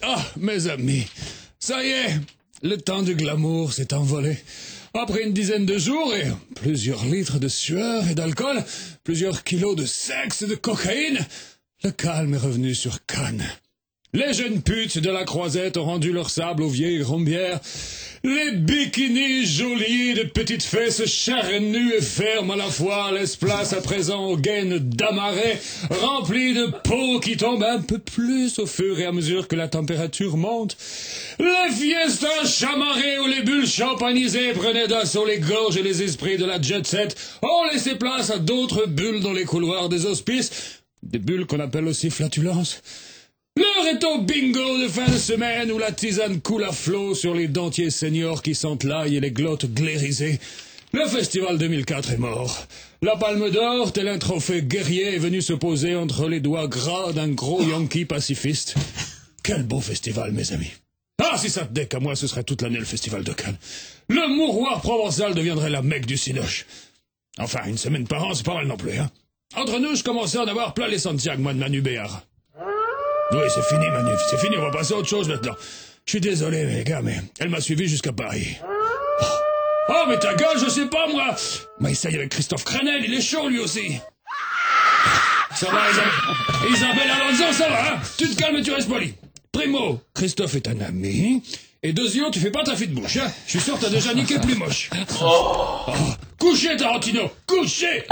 Ah, mes amis, ça y est, le temps du glamour s'est envolé. Après une dizaine de jours et plusieurs litres de sueur et d'alcool, plusieurs kilos de sexe et de cocaïne, le calme est revenu sur Cannes. Les jeunes putes de la Croisette ont rendu leur sable aux vieilles rombières. Les bikinis jolis de petites fesses charnues et fermes à la fois laissent place à présent aux gaines d'amarrés remplies de peau qui tombent un peu plus au fur et à mesure que la température monte. Les fiestas chamarrées où les bulles champanisées prenaient d'assaut les gorges et les esprits de la jet-set ont laissé place à d'autres bulles dans les couloirs des hospices, des bulles qu'on appelle aussi flatulences. L'heure est au bingo de fin de semaine où la tisane coule à flot sur les dentiers seniors qui sentent l'ail et les glottes glérisées. Le festival 2004 est mort. La Palme d'Or, tel un trophée guerrier, est venu se poser entre les doigts gras d'un gros Yankee pacifiste. Quel beau festival, mes amis. Ah, si ça tenait qu'à moi, ce serait toute l'année le festival de Cannes. Le mouroir provençal deviendrait la Mecque du cinoche. Enfin, une semaine par an, c'est pas mal non plus, hein. Entre nous, je commençais à en avoir plein les Santiago, moi, de Manu Béard. Oui, c'est fini, Manu, c'est fini, on va passer à autre chose maintenant. Je suis désolé, les gars, mais elle m'a suivi jusqu'à Paris. Oh, mais ta gueule, je sais pas, moi. Mais essaye avec Christophe Crenel, il est chaud, lui aussi. Ça va, Isabelle Alonso, ça va, hein? Tu te calmes et tu restes poli. Primo, Christophe est un ami. Et deuxièmement, tu fais pas ta fine bouche, hein? Je suis sûr que t'as déjà niqué plus moche. Oh. Couchez, Tarantino, couchez.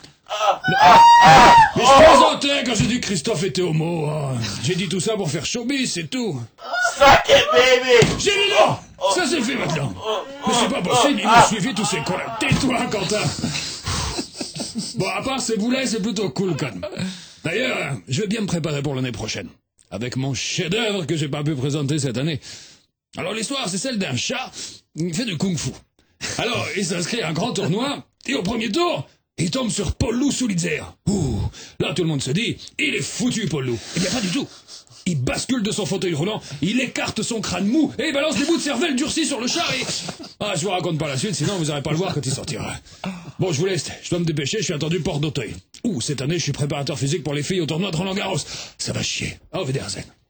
Mais je plaisantais quand j'ai dit que Christophe était homo. Hein. J'ai dit tout ça pour faire showbiz, c'est tout. Suck it, baby! J'ai dit non! Ça c'est fait maintenant. Mais c'est pas possible, il m'a suivi tous ces connards. Tais-toi, Quentin! Bon, à part ces boulets, c'est plutôt cool, quand même. D'ailleurs, je vais bien me préparer pour l'année prochaine. Avec mon chef-d'œuvre que j'ai pas pu présenter cette année. Alors l'histoire, c'est celle d'un chat qui fait du kung-fu. Alors, il s'inscrit à un grand tournoi, et au premier tour, il tombe sur Paul Lou Soulitzer. Ouh, là tout le monde se dit, il est foutu Paul Lou. Eh bien pas du tout. Il bascule de son fauteuil roulant, il écarte son crâne mou et il balance des bouts de cervelle durcis sur le chat et... Ah, je vous raconte pas la suite, sinon vous n'aurez pas à le voir quand il sortira. Bon, je vous laisse, je dois me dépêcher, je suis attendu porte d'Auteuil. Ouh, cette année je suis préparateur physique pour les filles au tournoi de Roland-Garros. Ça va chier. Auf Wiedersehen.